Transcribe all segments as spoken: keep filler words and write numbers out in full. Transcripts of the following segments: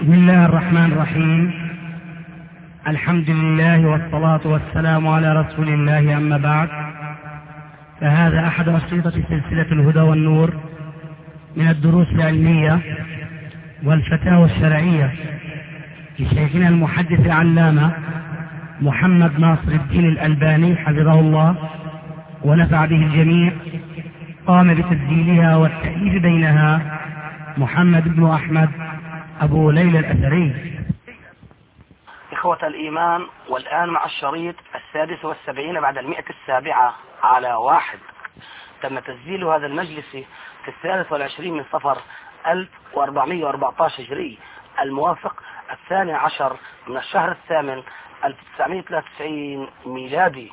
بسم الله الرحمن الرحيم. الحمد لله والصلاة والسلام على رسول الله، أما بعد، فهذا أحد أشرطة سلسلة الهدى والنور من الدروس العلمية والفتاوى الشرعية لشيخنا المحدث العلامة محمد ناصر الدين الألباني حفظه الله ونفع به الجميع. قام بتسجيلها والتأليف بينها محمد بن أحمد أبو ليلى الأثري. إخوة الإيمان، والآن مع الشريط السادس والسبعين بعد المئة السابعة على واحد. تم تسجيل هذا المجلس في الثالث والعشرين من صفر ألف وأربعمئة وأربعة عشر هجري، الموافق الثاني عشر من الشهر الثامن ألف وتسعمئة وثلاثة وتسعين ميلادي.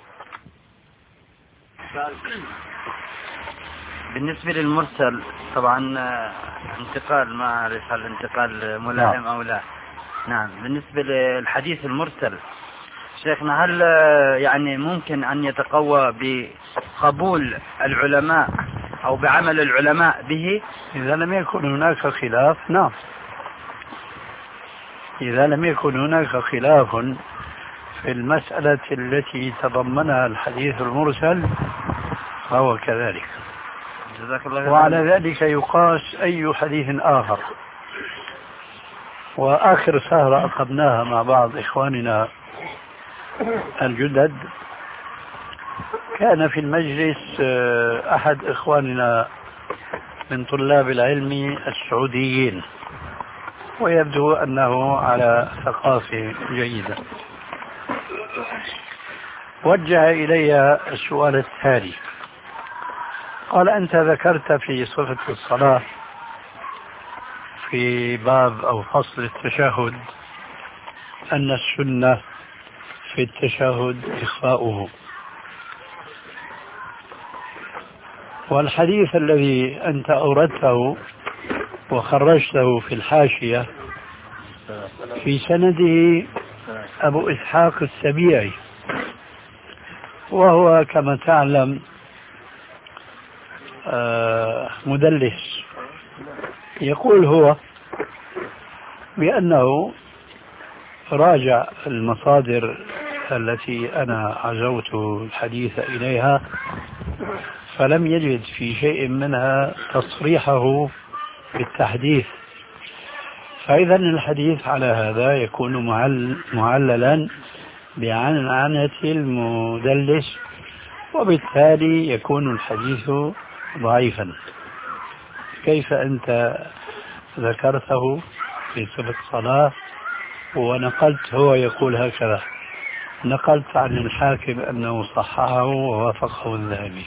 بالنسبة للمرسل طبعا انتقال، ما أعرف هل انتقال ملائم أو لا. نعم، بالنسبة للحديث المرسل شيخنا، هل يعني ممكن أن يتقوى بقبول العلماء أو بعمل العلماء به إذا لم يكن هناك خلاف؟ نعم، إذا لم يكن هناك خلاف في المسألة التي تضمنها الحديث المرسل فهو كذلك. وعلى ذلك يقاس أي حديث آخر. وآخر سهرة أقمناها مع بعض إخواننا الجدد كان في المجلس أحد إخواننا من طلاب العلم السعوديين، ويبدو أنه على ثقافة جيدة. وجه إلي السؤال التالي، قال: أنت ذكرت في صفة الصلاة في باب أو فصل التشهد أن السنة في التشهد إخفاؤه، والحديث الذي أنت أوردته وخرجته في الحاشية في سنده أبو إسحاق السبيعي، وهو كما تعلم مدلس. يقول هو بأنه راجع المصادر التي أنا عزوت الحديث إليها فلم يجد في شيء منها تصريحه بالتحديث، فإذا الحديث على هذا يكون معل معللا بعنعنة المدلس، وبالتالي يكون الحديث ضعيفا. كيف أنت ذكرته في صفة الصلاة ونقلت هو يقول هكذا؟ نقلت عن الحاكم أنه صححه ووافقه الذهبي.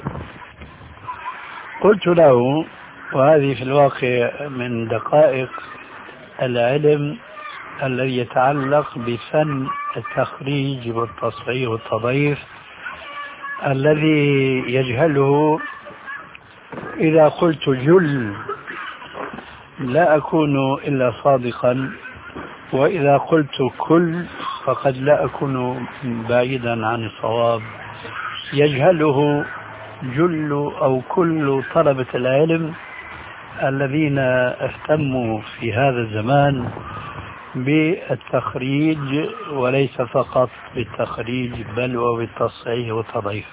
قلت له، وهذه في الواقع من دقائق العلم الذي يتعلق بفن التخريج والتصحيح والتضعيف الذي يجهله، إذا قلت جل لا أكون إلا صادقا، وإذا قلت كل فقد لا أكون بعيدا عن الصواب. يجهله جل أو كل طلبة العلم الذين اهتموا في هذا الزمان بالتخريج، وليس فقط بالتخريج بل وبالتصحيح والتضعيف.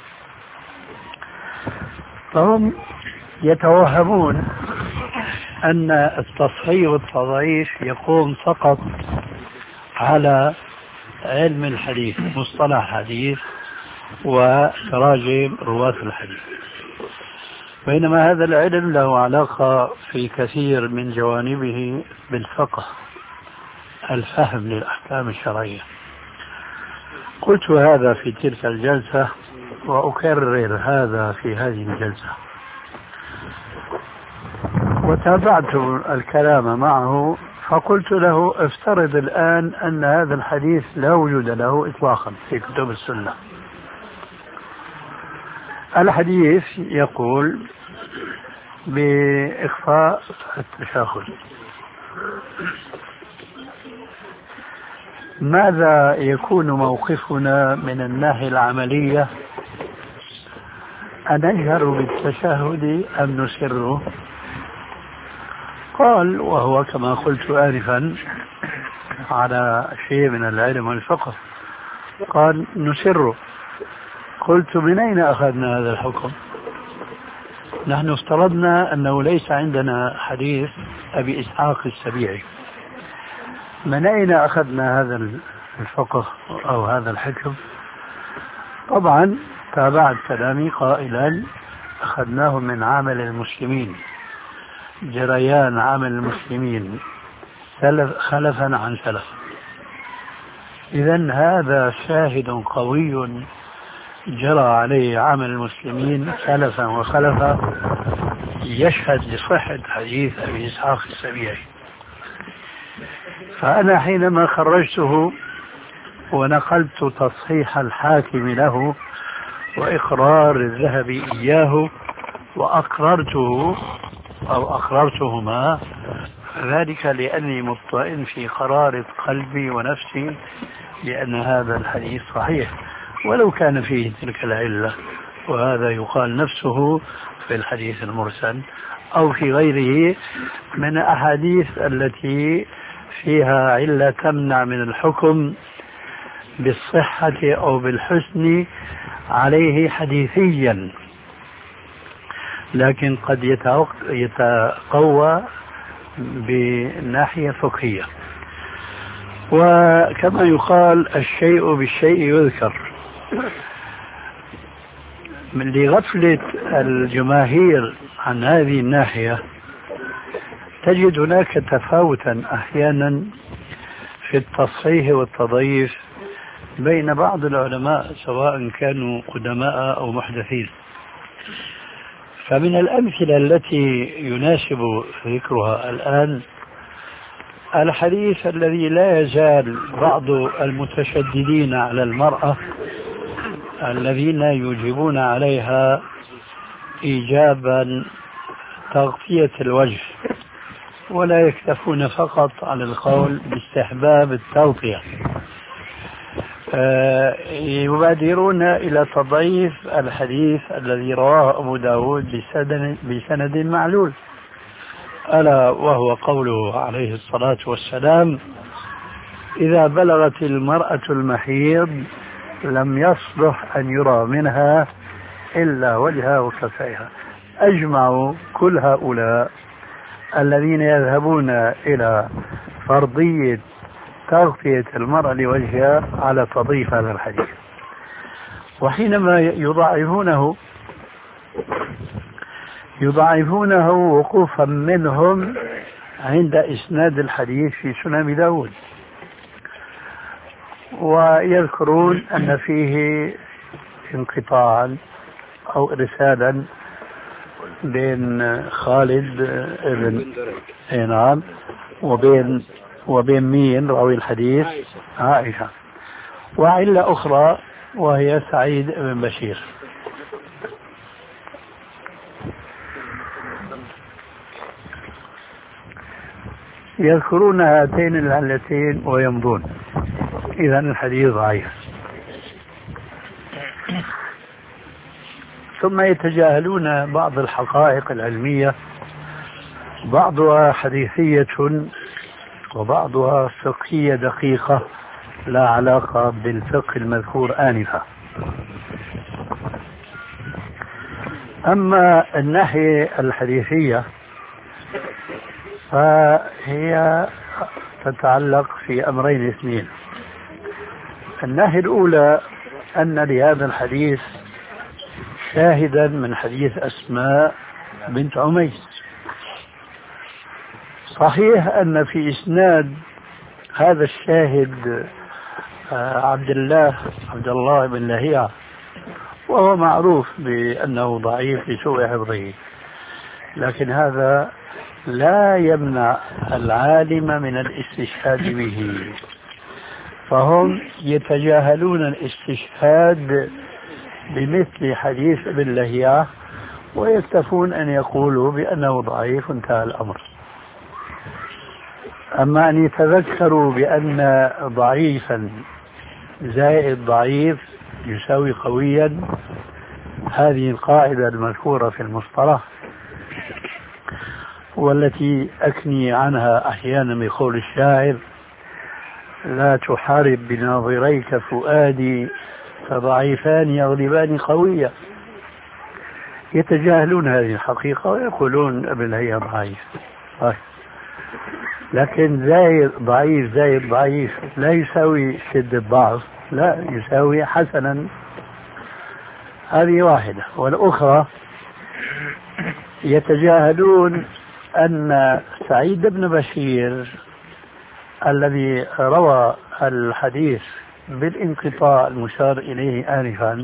فهم يتوهمون أن التصحيح والتضعيف يقوم فقط على علم الحديث، مصطلح حديث وتراجم رواة الحديث، بينما هذا العلم له علاقة في كثير من جوانبه بالفقه، الفهم للأحكام الشرعية. قلت هذا في تلك الجلسة وأكرر هذا في هذه الجلسة، وتابعت الكلام معه فقلت له: افترض الآن أن هذا الحديث لا وجود له إطلاقا في كتب السنة. الحديث يقول بإخفاء التشهد. ماذا يكون موقفنا من الناحية العملية؟ أنجهر بالتشهد أم نسره؟ قال وهو كما قلت آنفا على شيء من العلم والفقه، قال نسر. قلت من أين أخذنا هذا الحكم؟ نحن افترضنا أنه ليس عندنا حديث أبي إسحاق السبيعي، من أين أخذنا هذا الفقه أو هذا الحكم؟ طبعا تابعت كلامي قائلا أخذناه من عمل المسلمين، جريان عمل المسلمين سلف خلفا عن سلف. إذن هذا شاهد قوي جرى عليه عمل المسلمين سلفا وخلفا يشهد لصحة حديث أبي إسحاق السبيعي. فأنا حينما خرجته ونقلت تصحيح الحاكم له وإقرار الذهبي إياه وأقررته أو أقررتهما، ذلك لأني مطمئن في قرارة قلبي ونفسي لأن هذا الحديث صحيح ولو كان فيه تلك العلة، وهذا يقال نفسه في الحديث المرسل أو في غيره من الأحاديث التي فيها علة تمنع من الحكم بالصحة أو بالحسن عليه حديثيا، لكن قد يتقوى بناحية فقهية. وكما يقال الشيء بالشيء يذكر، من لغفلة الجماهير عن هذه الناحية تجد هناك تفاوتا أحيانا في التصحيح والتضعيف بين بعض العلماء سواء كانوا قدماء أو محدثين. فمن الأمثلة التي يناسب ذكرها الآن الحديث الذي لا يزال بعض المتشددين على المرأة الذين يوجبون عليها إيجابا تغطية الوجه ولا يكتفون فقط على القول باستحباب التغطية، يبادرون إلى تضعيف الحديث الذي رواه أبو داود بسند معلول، ألا وهو قوله عليه الصلاة والسلام: إذا بلغت المرأة المحيض لم يصلح أن يرى منها إلا وجهها وكفيها. أجمعوا كل هؤلاء الذين يذهبون إلى فرضية تغطية المرأة لوجهها على تضعيف هذا الحديث، وحينما يضعفونه يضعفونه وقوفا منهم عند إسناد الحديث في سنن داود، ويذكرون أن فيه انقطاعا أو إرسالا بين خالد بن نعم وبين وبين مين راوي الحديث؟ عائشة. وعلة أخرى وهي سعيد بن بشير. يذكرون هاتين العلتين ويمضون، إذا الحديث ضعيف. ثم يتجاهلون بعض الحقائق العلمية، بعضها حديثية وبعضها فقهية دقيقة لا علاقة بالفقه المذكور آنفا. أما الناحية الحديثية فهي تتعلق في أمرين اثنين. الناحية الأولى أن لهذا الحديث شاهدا من حديث أسماء بنت عميس. صحيح أن في إسناد هذا الشاهد عبد الله عبد الله بن لهيعة، وهو معروف بأنه ضعيف لسوء حفظه، لكن هذا لا يمنع العالم من الاستشهاد به، فهم يتجاهلون الاستشهاد بمثل حديث ابن لهيعة ويكتفون أن يقولوا بأنه ضعيف انتهى الأمر. أما أن يتذكروا بأن ضعيفا زائد ضعيف يساوي قويا، هذه القاعدة المذكورة في المصطلح، والتي أكني عنها أحيانا بقول الشاعر: لا تحارب بناظريك فؤادي فضعيفان يغلبان قوية. يتجاهلون هذه الحقيقة ويقولون ابن هي ضعيف، لكن زايد ضعيف زايد ضعيف لا يساوي شدة ضعف، لا يساوي حسنا. هذه واحدة. والأخرى يتجاهلون أن سعيد بن بشير الذي روى الحديث بالانقطاع المشار إليه آنفا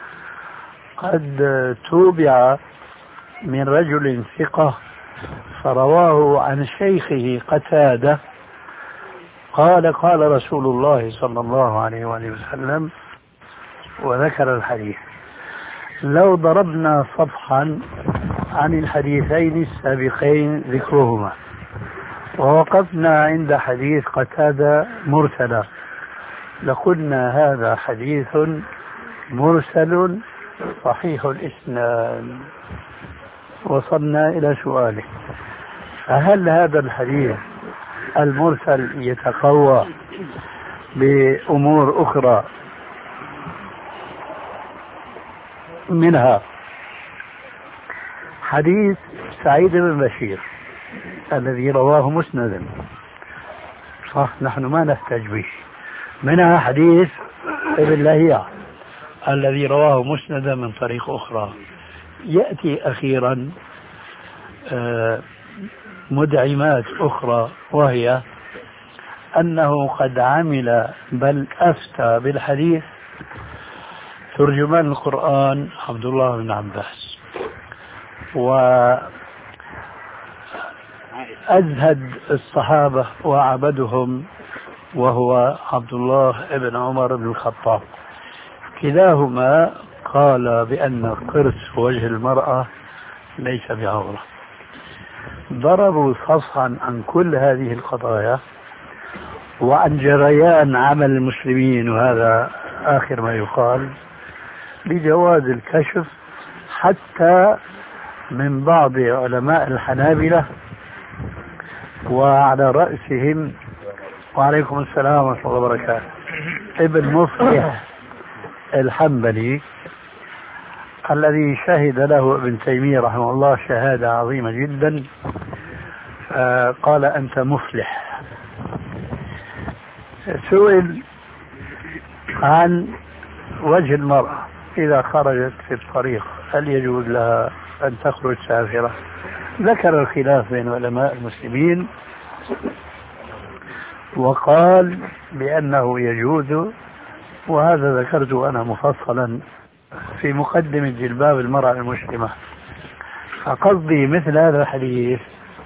قد توبع من رجل ثقة فرواه عن شيخه قتادة قال قال رسول الله صلى الله عليه وآله وسلم، وذكر الحديث. لو ضربنا صفحا عن الحديثين السابقين ذكرهما ووقفنا عند حديث قتادة مرسلا لقلنا هذا حديث مرسل صحيح الإسناد. وصلنا إلى سؤاله: فهل هذا الحديث المرسل يتقوى بأمور أخرى؟ منها حديث سعيد بن بشير الذي رواه مسندا، صح، نحن ما نحتاج به. منها حديث ابن لهيعة الذي رواه مسندا من طريق أخرى. يأتي أخيرا مدعمات أخرى، وهي أنه قد عمل بل أفتى بالحديث ترجمان القرآن عبد الله بن عباس، وأزهد الصحابة وأعبدهم وهو عبد الله بن عمر بن الخطاب. كلاهما قال بأن قرص وجه المرأة ليس بعورة. ضربوا صفحا عن كل هذه القضايا وعن جريان عمل المسلمين، وهذا آخر ما يقال، بجواز الكشف حتى من بعض علماء الحنابلة وعلى رأسهم وعليكم السلام ورحمة الله وبركاته ابن مفلح الحنبلي الذي شهد له ابن تيمية رحمه الله شهادة عظيمة جدا، قال أنت مفلح. سئل عن وجه المرأة إذا خرجت في الطريق هل يجوز لها أن تخرج سافرة؟ ذكر الخلاف بين علماء المسلمين وقال بأنه يجوز، وهذا ذكرته أنا مفصلا في مقدمة جلباب المرأة المسلمة. فقصدي مثل هذا الحديث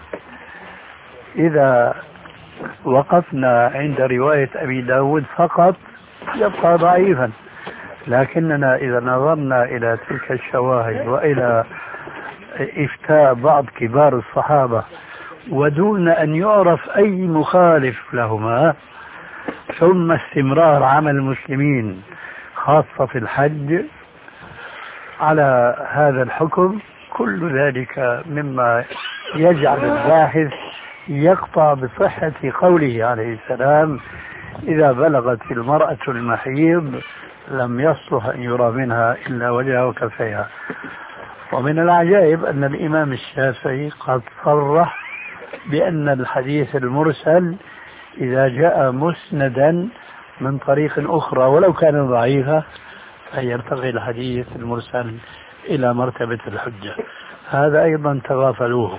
إذا وقفنا عند رواية أبي داود فقط يبقى ضعيفا، لكننا إذا نظرنا إلى تلك الشواهد وإلى إفتاء بعض كبار الصحابة ودون أن يعرف أي مخالف لهما، ثم استمرار عمل المسلمين خاصة في الحج على هذا الحكم، كل ذلك مما يجعل الباحث يقطع بصحة قوله عليه السلام: إذا بلغت المرأة المحيض لم يصلح أن يرى منها إلا وجهها وكفيها. ومن العجائب أن الإمام الشافعي قد صرح بأن الحديث المرسل إذا جاء مسندا من طريق أخرى ولو كان ضعيفا فيرتقي الحديث المرسل إلى مرتبة الحجة. هذا أيضا تغافلوه.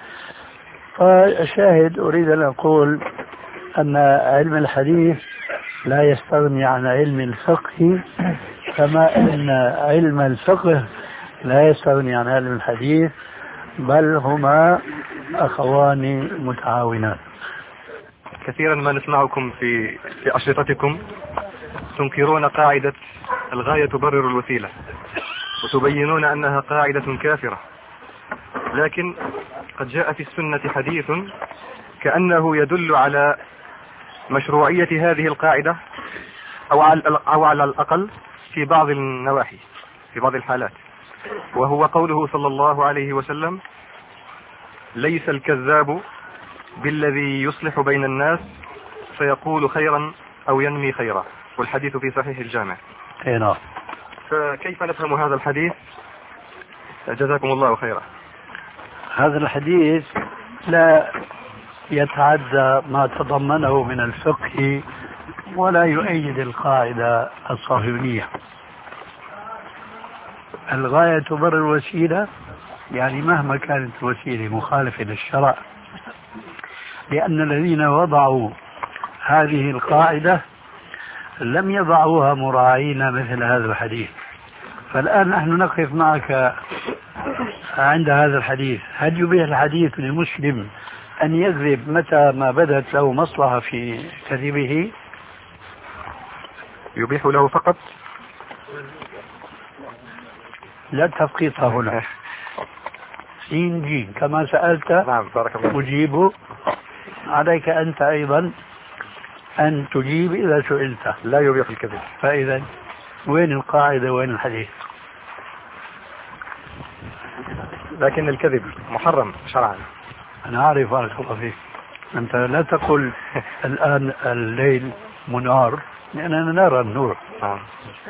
فشاهد أريد أن أقول أن علم الحديث لا يستغني عن علم الفقه، كما أن علم الفقه لا يستغني عن علم الحديث، بل هما أخوان متعاونان. كثيرا ما نسمعكم في في أشرطتكم تنكرون قاعدة الغاية تبرر الوسيلة وتبينون أنها قاعدة كافرة، لكن قد جاء في السنة حديث كأنه يدل على مشروعية هذه القاعدة أو على, أو على الأقل في بعض النواحي في بعض الحالات، وهو قوله صلى الله عليه وسلم: ليس الكذاب بالذي يصلح بين الناس فيقول خيرا أو ينمي خيرا، والحديث في صحيح الجامع. نعم. فكيف نفهم هذا الحديث؟ جزاكم الله خيرا. هذا الحديث لا يتعدى ما تضمنه من الفقه ولا يؤيد القاعدة الصهيونية. الغاية تبرر الوسيلة، يعني مهما كانت الوسيلة مخالفة للشرع، لأن الذين وضعوا هذه القاعدة لم يضعوها مراعين مثل هذا الحديث. فالآن نحن نقف معك عند هذا الحديث. هل يبيح الحديث للمسلم أن يكذب متى ما بدت له مصلحة في كذبه؟ يبيح له فقط، لا تفقيط هنا. سين جيم كما سألت. نعم بارك الله. أجيب، عليك أنت أيضا أن تجيب إذا سئلت. لا يبيح الكذب. فإذا وين القاعدة وين الحديث؟ لكن الكذب محرم شرعا. أنا أعرف بارك الله فيك. أنت لا تقل الآن الليل منار، لأننا نرى النور. آه.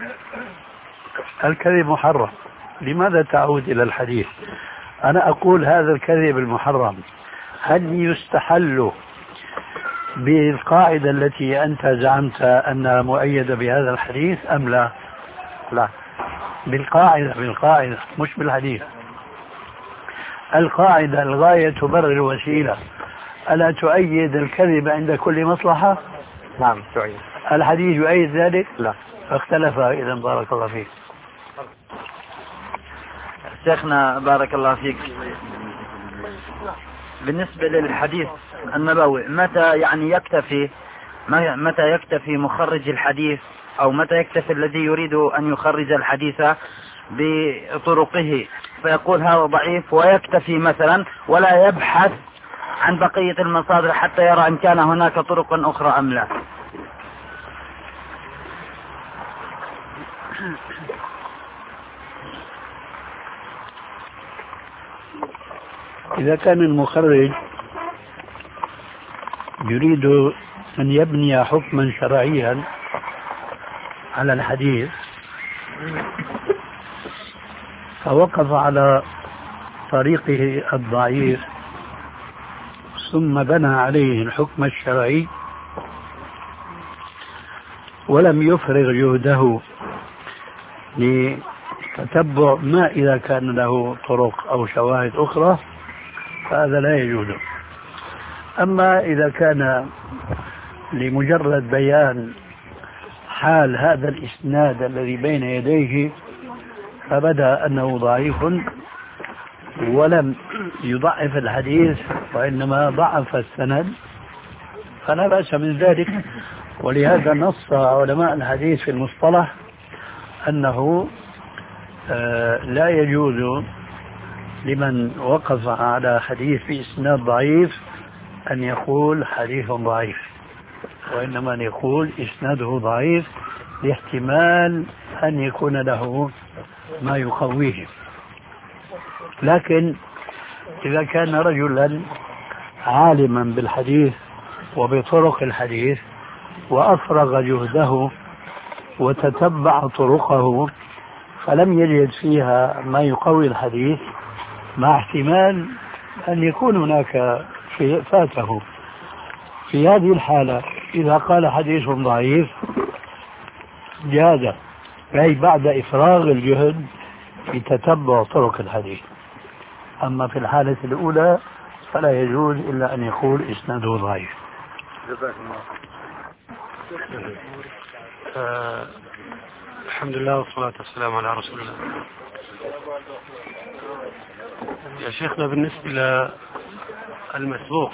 الكذب محرم، لماذا تعود إلى الحديث؟ أنا أقول هذا الكذب المحرم هل يستحل بالقاعدة التي أنت زعمت أنها مؤيدة بهذا الحديث أم لا؟ لا، بالقاعدة بالقاعدة مش بالحديث. القاعدة الغاية تبرر الوسيلة، ألا تؤيد الكذب عند كل مصلحة؟ نعم تؤيد. الحديث يؤيد ذلك؟ لا. فاختلف إذا بارك الله فيك. شيخنا بارك الله فيك، بالنسبة للحديث النبوي متى يعني يكتفي متى يكتفي مخرج الحديث أو متى يكتفي الذي يريد أن يخرج الحديث بطرقه فيقول هذا ضعيف ويكتفي مثلا ولا يبحث عن بقية المصادر حتى يرى إن كان هناك طرق أخرى أم لا؟ إذا كان المخرج يريد أن يبني حكما شرعيا على الحديث فوقف على طريقه الضعيف ثم بنى عليه الحكم الشرعي ولم يفرغ جهده لتتبع ما إذا كان له طرق أو شواهد أخرى فهذا لا يجوز. أما إذا كان لمجرد بيان حال هذا الإسناد الذي بين يديه فبدا أنه ضعيف ولم يضعف الحديث وإنما ضعف السند فلا بأس من ذلك. ولهذا نص علماء الحديث في المصطلح أنه لا يجوز لمن وقف على حديث في إسناد ضعيف أن يقول حديث ضعيف، وإنما أن يقول إسناده ضعيف لاحتمال أن يكون له ما يقويه. لكن إذا كان رجلا عالما بالحديث وبطرق الحديث وأفرغ جهده وتتبع طرقه فلم يجد فيها ما يقوي الحديث مع احتمال أن يكون هناك شيء فاته، في هذه الحالة إذا قال حديث ضعيف جاز، أي بعد إفراغ الجهد في تتبع طرق الحديث. أما في الحالة الأولى فلا يجوز إلا أن يقول إسناده ضعيف. آه الحمد لله والصلاة والسلام على رسول الله. يا شيخنا بالنسبة للمسبوق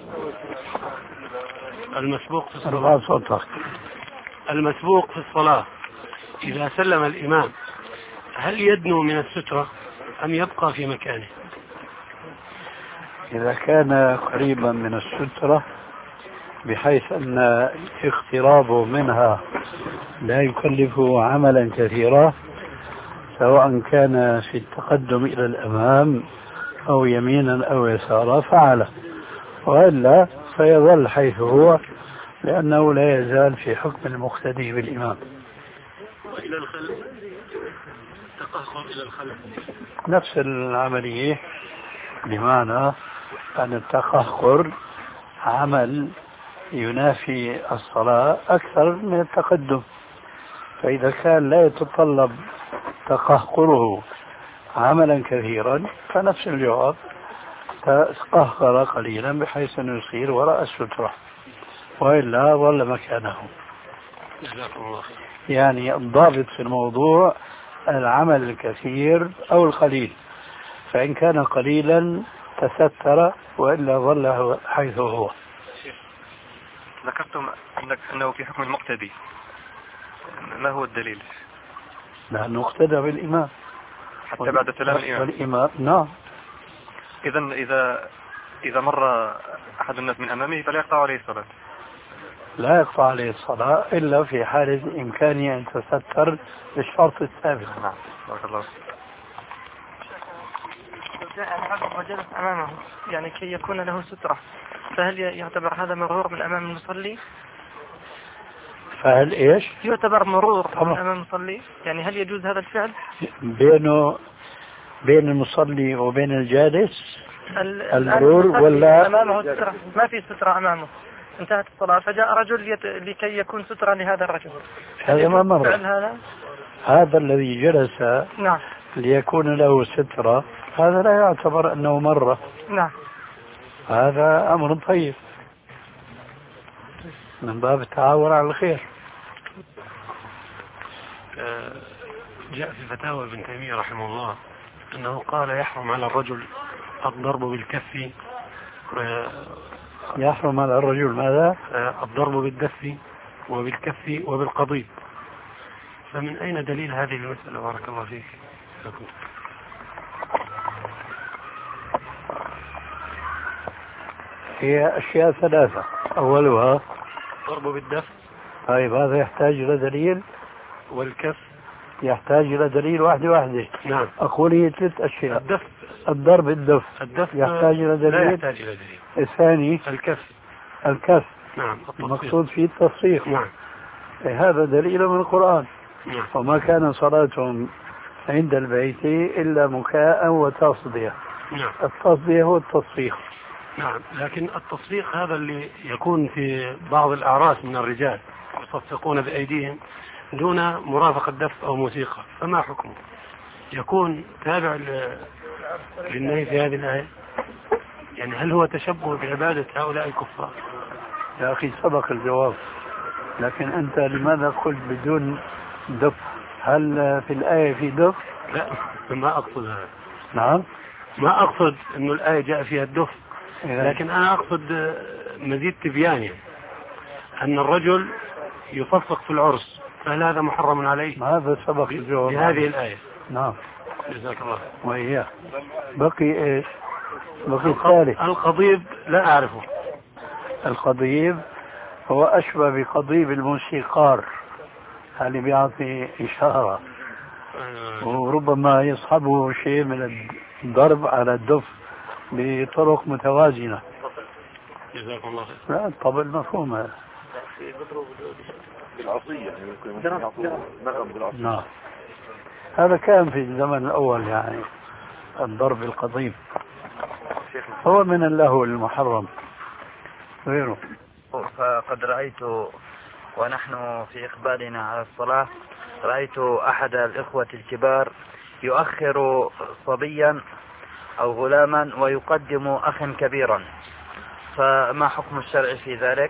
المسبوق في الصلاة المسبوق في الصلاة إذا سلم الإمام هل يدنو من السترة أم يبقى في مكانه؟ إذا كان قريبا من السترة بحيث أن اقترابه منها لا يكلفه عملا كثيرا سواء كان في التقدم إلى الأمام أو يمينا أو يسارا فعله، وإلا فيظل حيث هو، لأنه لا يزال في حكم المقتدي بالإمام. وإلى الخلف، تقهقر إلى الخلف، نفس العملية، بمعنى أن التقهقر عمل ينافي الصلاة أكثر من التقدم، فإذا كان لا يتطلب تقهقره عملا كثيرا فنفس الجواب، تقهقر قليلا بحيث أنه يصير وراء السترة، وإلا ظل مكانه. يعني الضابط في الموضوع العمل الكثير أو القليل، فإن كان قليلا تستر، وإلا ظل حيث هو. ذكرتم أنه في حكم المقتدي، ما هو الدليل؟ لأنه اقتدى بالإمام حتى بعد سلام الإمام. والإمام نعم. إذا إذا إذا مر أحد الناس من أمامه فلا يقطع عليه الصلاة. لا يقطع عليه الصلاة إلا في حالة إمكانية أن تستر بالشرط السابق. نعم. بارك الله. وجلس أمامه يعني كي يكون له سترة، فهل يعتبر هذا مرور من أمام المصلي؟ فهل إيش؟ يعتبر مرور من أمام المصلي، يعني هل يجوز هذا الفعل؟ بينه بين المصلي وبين الجالس المرور، ولا أمامه سترة؟ ما في سترة أمامه، انتهت الصلاة فجاء رجل يت... لكي يكون سترة لهذا الرجل، هذا ما مر. هذا هذا الذي جلس نعم ليكون له سترة، هذا لا يعتبر أنه مرة. نعم. هذا أمر طيب من باب التعاون على الخير. جاء في فتاوى ابن تيمية رحمه الله أنه قال يحرم على الرجل الضرب بالكف، يحرم على الرجل ماذا؟ الضرب بالدف وبالكف وبالقضيب. فمن أين دليل هذه المسألة؟ بارك الله فيك. هي أشياء ثلاثة، أولها ضرب بالدف. طيب هذا يحتاج إلى دليل، والكف يحتاج إلى دليل واحدة واحدة. نعم. أقول هي ثلاث أشياء. الدف، الضرب الدف، الدف يحتاج إلى دليل. لا يحتاج إلى دليل. الثاني الكف، الكف نعم المقصود فيه التصفيق. نعم. هذا دليل من القرآن. نعم. وما كان صلاتهم عند البيت إلا مكاء وتصدية. نعم. التصدية هو التصفيق. نعم، لكن التصفيق هذا اللي يكون في بعض الأعراس من الرجال يصفقون بأيديهم دون مرافقة دف أو موسيقى، فما حكمه؟ يكون تابع للنهي في هذه الآية؟ يعني هل هو تشبه بعبادة هؤلاء الكفار؟ يا أخي سبق الجواب، لكن أنت لماذا قلت بدون دف؟ هل في الآية في دف؟ لا، ما أقصد هذا. نعم، ما أقصد أنه الآية جاء فيها الدف، لكن أنا أقصد مزيد تبيان، يعني أن الرجل يصفق في العرس، فهل هذا محرم عليه؟ هذا سبق الجواب بهذه الآية. نعم، جزاك الله. وإياه بقي إيش؟ بقي الثالث. القضيب لا أعرفه. القضيب هو أشبه بقضيب الموسيقار، اللي بيعطي إشارة، وربما يصحبه شيء من الضرب على الدف بطرق متوازنة. جزاكم الله خير. لا الطبل مفهوم هذا. بالعصية يمكن يعطوا نغم بالعصية. نعم، هذا كان في الزمن الأول، يعني الضرب القضيب هو من اللهو المحرم غيره. فقد رأيت ونحن في إقبالنا على الصلاة، رأيت أحد الإخوة الكبار يؤخر صبيا أو غلاما ويقدم أخا كبيرا، فما حكم الشرع في ذلك؟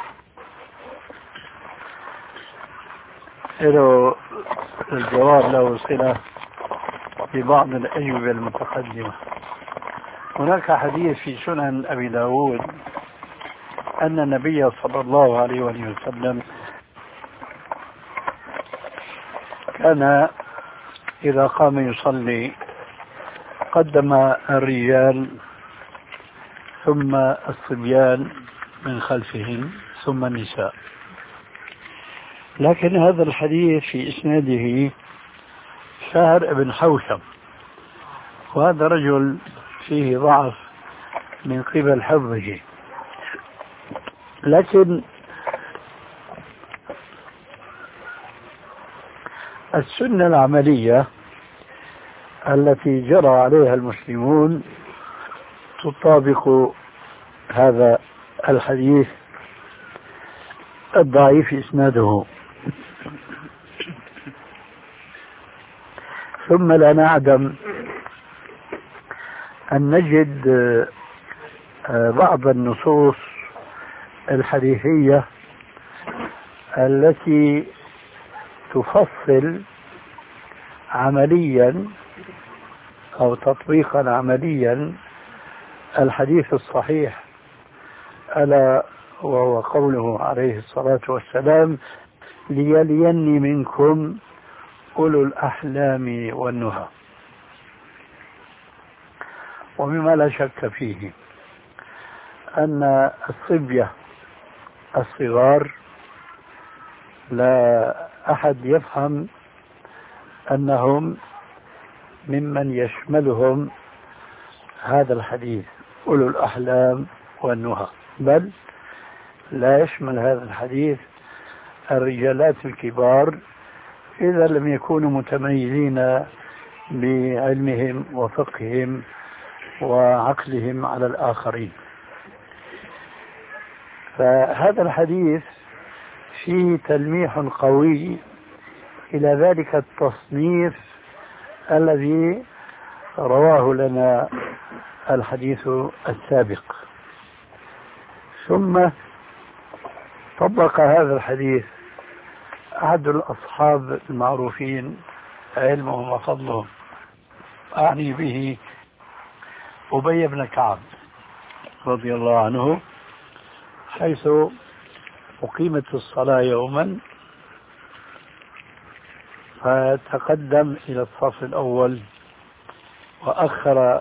له الجواب له صلة ببعض الأجوبة المتقدمة. هناك حديث في سنن أبي داود أن النبي صلى الله عليه وسلم كان إذا قام يصلي قدم الرجال ثم الصبيان من خلفهم ثم النساء. لكن هذا الحديث في إسناده شهر بن حوشب، وهذا رجل فيه ضعف من قبل حفظه. لكن السنة العملية التي جرى عليها المسلمون تطابق هذا الحديث الضعيف إسناده. ثم لا نعدم أن نجد بعض النصوص الحديثية التي تفصل عمليا أو تطبيقا عمليا الحديث الصحيح، ألا وهو قوله عليه الصلاة والسلام: ليليني منكم أولو الأحلام والنهى. ومما لا شك فيه أن الصبية الصغار لا أحد يفهم أنهم ممن يشملهم هذا الحديث أولو الأحلام والنهى، بل لا يشمل هذا الحديث الرجالات الكبار إذا لم يكونوا متميزين بعلمهم وفقههم وعقلهم على الآخرين. فهذا الحديث فيه تلميح قوي إلى ذلك التصنيف الذي رواه لنا الحديث السابق. ثم طبق هذا الحديث أحد الأصحاب المعروفين علمهم وفضلهم، أعني به أبي بن كعب رضي الله عنه، حيث أقيمت الصلاة يوما فتقدم إلى الصف الأول وأخر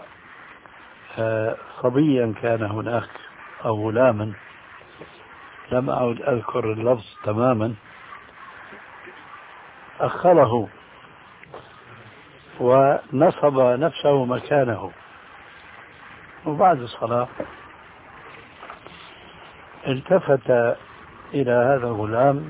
صبيا كان هناك أو غلاما، لم أعد أذكر اللفظ تماما، أخره ونصب نفسه مكانه. وبعد الصلاة التفت إلى هذا الغلام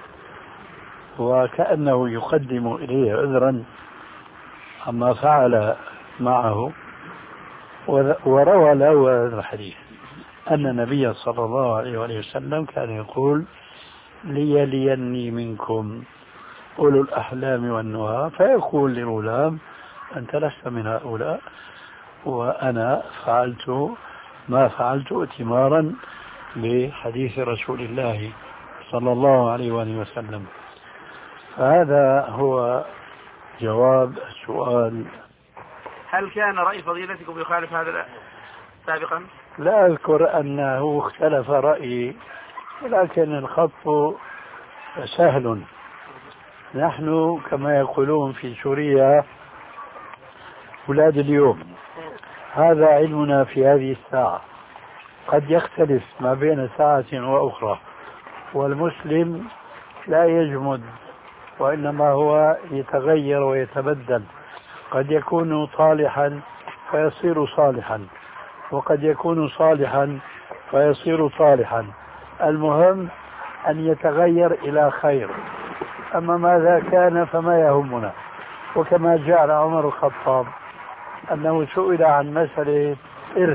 وكأنه يقدم إليه عذرا عما فعل معه، وروى له هذا الحديث أن النبي صلى الله عليه وسلم كان يقول: ليليني منكم أولو الأحلام والنهى، فيقول للغلام: أنت لست من هؤلاء، وأنا فعلت ما فعلت ائتمارا بحديث رسول الله صلى الله عليه وسلم. فهذا هو جواب السؤال. هل كان رأي فضيلتكم يخالف هذا سابقا؟ لا أذكر أنه اختلف رأيي، ولكن الخط سهل. نحن كما يقولون في سوريا أولاد اليوم، هذا علمنا في هذه الساعة، قد يختلف ما بين ساعة وأخرى، والمسلم لا يجمد وإنما هو يتغير ويتبدل، قد يكون صالحا فيصير صالحا، وقد يكون صالحا فيصير صالحا، المهم أن يتغير إلى خير. أما ماذا كان فما يهمنا. وكما جعل عمر الخطاب أنه سئل عن مسألة إرث،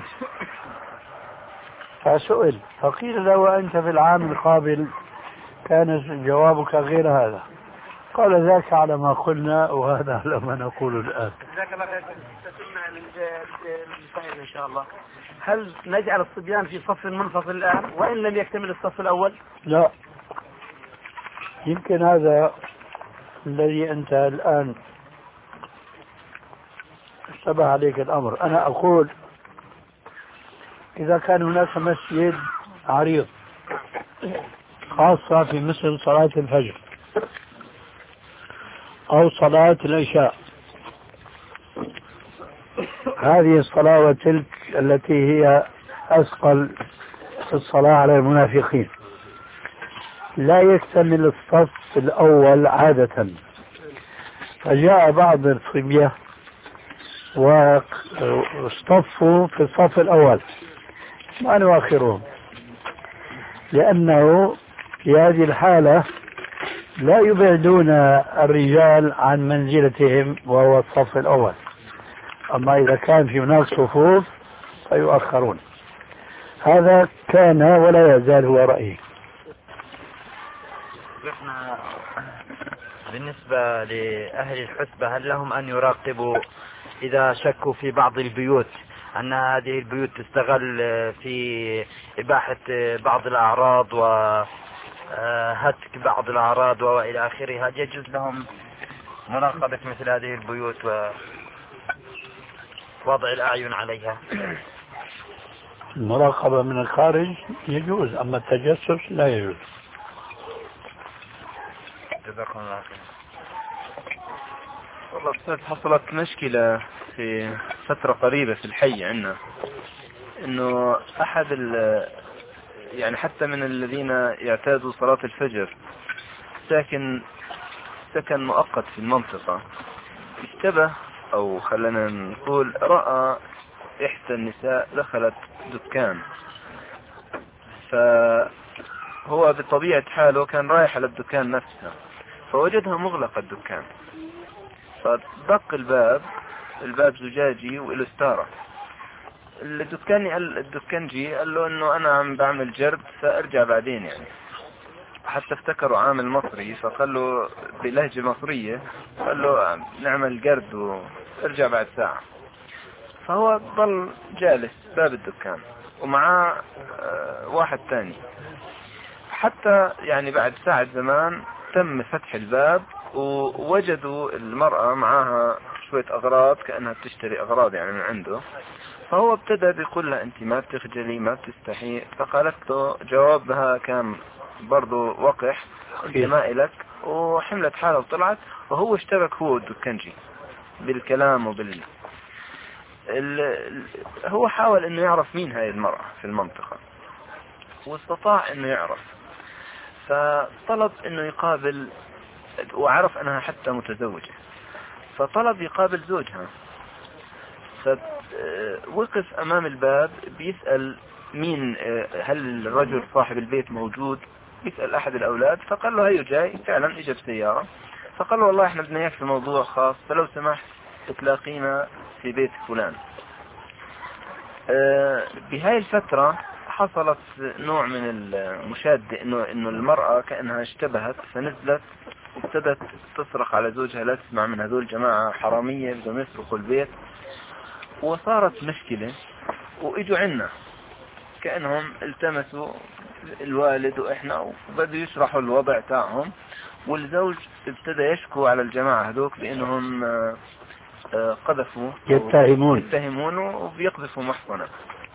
فسئل فقيل له: أنت في العام القابل كان جوابك غير هذا؟ قال: ذاك على ما قلنا وهذا على ما نقول الآن. جزاك الله خير. إن شاء الله. هل نجعل الصبيان في صف منفصل الآن وإن لم يكتمل الصف الأول؟ لا، يمكن هذا الذي أنت الآن اشتبه عليك الأمر. أنا أقول إذا كان هناك مسجد عريض خاصة في مثل صلاة الفجر أو صلاة العشاء، هذه الصلاة وتلك التي هي أثقل في الصلاة على المنافقين، لا يكتمل الصف الأول عادة، فجاء بعض الصبية واصطفوا في الصف الأول ما نؤخرهم، لأنه في هذه الحالة لا يبعدون الرجال عن منزلتهم وهو الصف الأول. أما إذا كان في هناك صفوف فيؤخرون. هذا كان ولا يزال هو رأيي. احنا بالنسبة لأهل الحسبة هل لهم أن يراقبوا إذا شكوا في بعض البيوت أن هذه البيوت تستغل في إباحة بعض الأعراض وهتك بعض الأعراض وإلى آخره، هل يجوز لهم مراقبة مثل هذه البيوت ووضع الأعين عليها؟ المراقبة من الخارج يجوز، أما التجسس لا يجوز. جزاكم الله خير. والله أستاذ حصلت مشكلة في فترة قريبة في الحي عندنا، إنه أحد يعني حتى من الذين يعتادوا صلاة الفجر ساكن سكن مؤقت في المنطقة، اشتبه أو خلنا نقول رأى إحدى النساء دخلت دكان، فهو بطبيعة حاله كان رايح على الدكان نفسها فوجدها مغلقة الدكان، فدق الباب، الباب زجاجي وإله ستارة. الدكاني قال الدكانجي قال له إنه أنا عم بعمل جرد فأرجع بعدين، يعني حتى افتكروا عامل مصري فقال له بلهجة مصرية قال له نعمل جرد وارجع بعد ساعة. فهو ضل جالس باب الدكان ومعاه واحد تاني، حتى يعني بعد ساعة زمان تم فتح الباب ووجدوا المرأة معاها شوية أغراض كأنها بتشتري أغراض يعني من عنده. فهو ابتدى بيقول لها أنت ما بتخجلي ما بتستحي؟ فقالت له جوابها كان برضو وقح، أنت ما إلك، وحملت حالة وطلعت. وهو اشتبك هو والدكانجي بالكلام وبال ال... هو حاول انه يعرف مين هاي المرأة في المنطقة واستطاع انه يعرف، فطلب انه يقابل، وعرف انها حتى متزوجة، فطلب يقابل زوجها. فوقف امام الباب بيسأل مين، هل الرجل صاحب البيت موجود؟ يسأل احد الاولاد، فقال له هيو جاي، فعلا اجى بسيارة. فقال له والله احنا بدنا اياك في موضوع خاص، فلو سمحت تلاقينا في بيت فلان. بهاي الفترة حصلت نوع من المشادة، انه انه المرأة كأنها اشتبهت فنزلت وابتدت تصرخ على زوجها لا تسمع من هذول جماعة حرامية بدهم يسرقوا البيت، وصارت مشكلة. واجوا عنا كأنهم التمسوا الوالد واحنا وبدوا يشرحوا الوضع تاعهم، والزوج ابتدى يشكو على الجماعة هذوك بانهم قذفوا يتهمون يتهمون وبيقذفوا محصنة.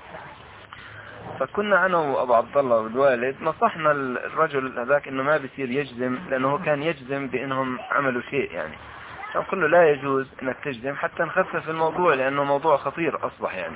فكنا انا وابو عبد الله والوالد نصحنا الرجل هذاك انه ما بيصير يجزم، لانه كان يجزم بانهم عملوا شيء، يعني كان كله لا يجوز انك تجزم حتى نخفف الموضوع لانه موضوع خطير اصبح يعني.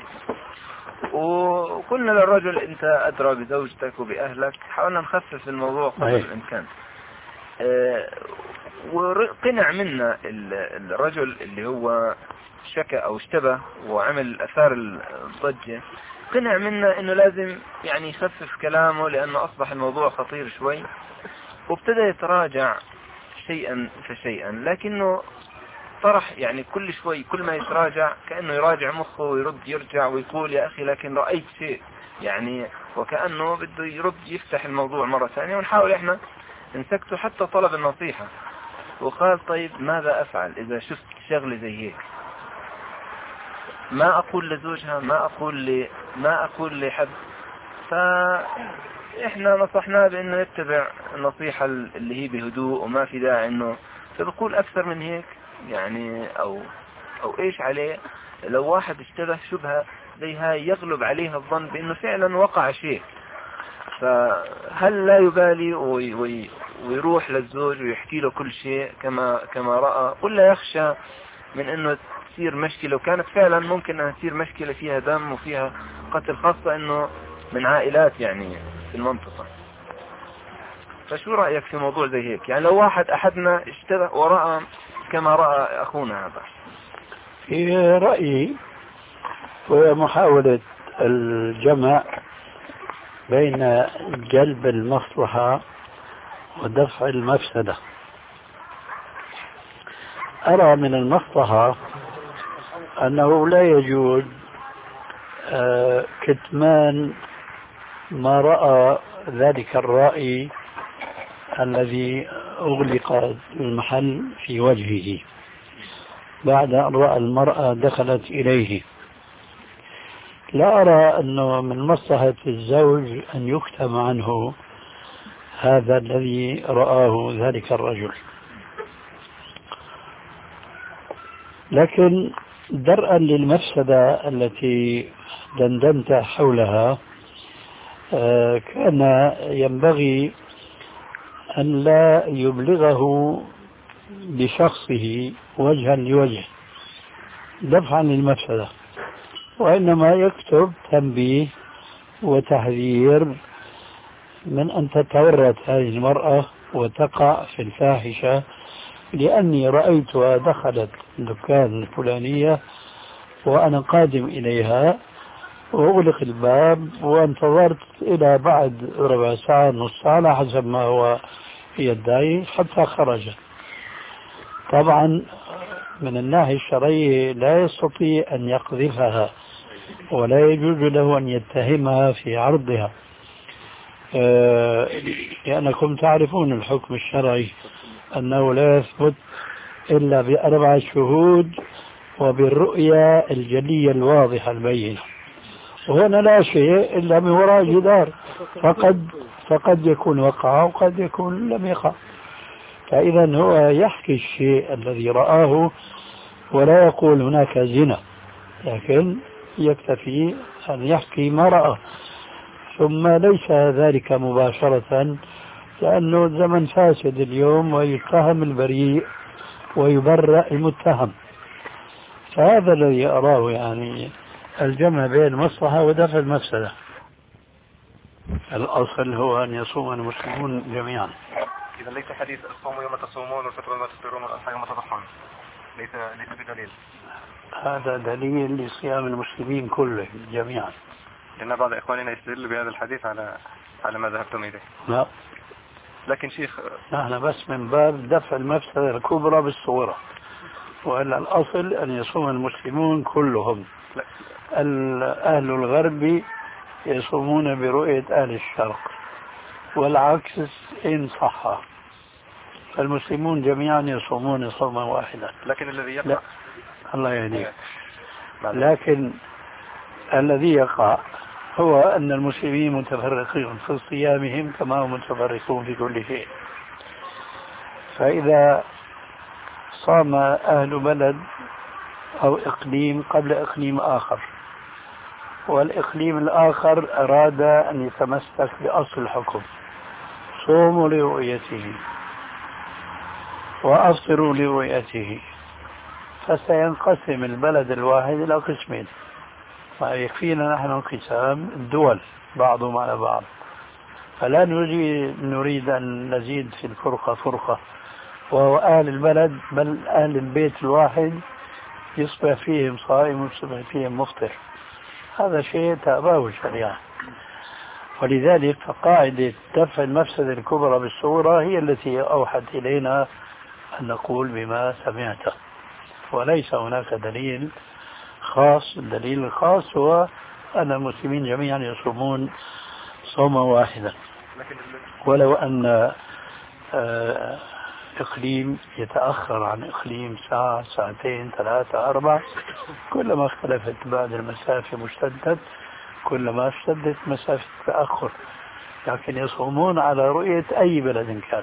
وقلنا للرجل انت ادرى بزوجتك وباهلك، حاولنا نخفف الموضوع قدر الامكان. أه وقنع منا الرجل اللي هو شكى او اشتبه وعمل اثار الضجة، قنع منا انه لازم يعني يخفف كلامه لانه اصبح الموضوع خطير شوي، وابتدى يتراجع شيئا فشيئا، لكنه طرح يعني كل شوي كل ما يتراجع كأنه يراجع مخه ويرد يرجع ويقول يا اخي لكن رأيت شيء، يعني وكأنه بده يرد يفتح الموضوع مرة ثانية، ونحاول احنا نسكته حتى طلب النصيحة. وقال طيب ماذا افعل اذا شفت شغلة زي هيك؟ ما اقول لزوجها، ما اقول لي ما اقول لحد. فاحنا نصحناه بانه يتبع النصيحة اللي هي بهدوء وما في داعي انه، فبقول اكثر من هيك يعني او او ايش عليه لو واحد اشتبه شبهة زي هاي يغلب عليها الظن بانه فعلا وقع شيء، فهل لا يبالي وي وي ويروح للزوج ويحكي له كل شيء كما كما رأى، ولا يخشى من انه تصير مشكلة، وكانت فعلا ممكن انها تصير مشكلة فيها دم وفيها قتل، خاصة انه من عائلات يعني في المنطقة. فشو رأيك في موضوع زي هيك؟ يعني لو واحد احدنا اشتبه ورأى كما رأى اخونا هذا. في رأيي ومحاولة الجمع بين جلب المصلحة ودفع المفسدة. أرى من المصلحة أنه لا يجوز كتمان ما رأى ذلك الرأي الذي أغلق المحل في وجهه بعد أن رأى المرأة دخلت إليه. لا أرى أنه من مصلحة الزوج أن يكتم عنه هذا الذي رآه ذلك الرجل، لكن درءا للمفسدة التي دندنت حولها كان ينبغي أن لا يبلغه بشخصه وجها لوجه دفعا للمفسدة، وإنما يكتب تنبيه وتحذير من أن تتورط هذه المرأة وتقع في الفاحشة، لأني رأيتها دخلت الدكان الفلانية وأنا قادم إليها وأغلق الباب وانتظرت إلى بعد ربع ساعة نص ساعة حسب ما هو يدعي حتى خرجت. طبعا من الناحية الشرعية لا يستطيع أن يقذفها ولا يجوز له أن يتهمها في عرضها، لأنكم تعرفون الحكم الشرعي أنه لا يثبت إلا بأربع شهود وبالرؤية الجلية الواضحة البينة، وهنا لا شيء إلا من وراء جدار، فقد فقد يكون وقع وقد يكون لم يقع. فإذا هو يحكي الشيء الذي رآه ولا يقول هناك زنا، لكن يكتفي أن يحكي ما رأى، ثم ليس ذلك مباشرة لأنه الزمن فاسد اليوم ويتهم البريء ويبرأ المتهم. فهذا الذي أراه يعني الجمع بين المصلحة ودفع المفسدة. الأصل هو أن يصوم المسلمون جميعا. إذا ليس حديث الصوم يوم تصومون والفطر يوم تفطرون والأضحى يوم تضحون ليس ليس بدليل. هذا دليل لصيام المسلمين كلهم جميعا. لأن بعض إخواننا يستدل بهذا الحديث على على ما ذهبتم إليه. لا. لكن شيخ نحن بس من باب دفع المفسدة الكبرى بالصورة، وإلا الأصل أن يصوم المسلمون كلهم. أهل الغرب يصومون برؤية أهل الشرق والعكس إن صح، فالمسلمون جميعا يصومون صوما واحدا. لكن الذي يقع الله يهديك، لكن الذي يقع هو أن المسلمين متفرقون في صيامهم كما هم متفرقون في كل شيء. فإذا صام أهل بلد أو إقليم قبل إقليم آخر والإقليم الآخر أراد أن يتمسك بأصل الحكم، صوموا لرؤيته وأفطروا لرؤيته، فسينقسم البلد الواحد إلى قسمين. فيكفينا نحن انقسام الدول بعضهم على بعض، فلا نريد, نريد أن نزيد في الفرقة فرقة، وهو أهل البلد بل أهل البيت الواحد يصبح فيهم صائم ويصبح فيهم مفطر. هذا شيء تأباه الشريعة، ولذلك فقاعدة دفع المفسدة الكبرى بالصورة هي التي أوحت إلينا أن نقول بما سمعته، وليس هناك دليل خاص. الدليل الخاص هو أن المسلمين جميعا يصومون صوما واحدا، ولو أن إقليم يتأخر عن إقليم ساعة ساعتين ثلاثة أربع، كلما اختلفت بعد المسافة مشتدت كلما اشتدت مسافة التأخر، لكن يصومون على رؤية أي بلد كان.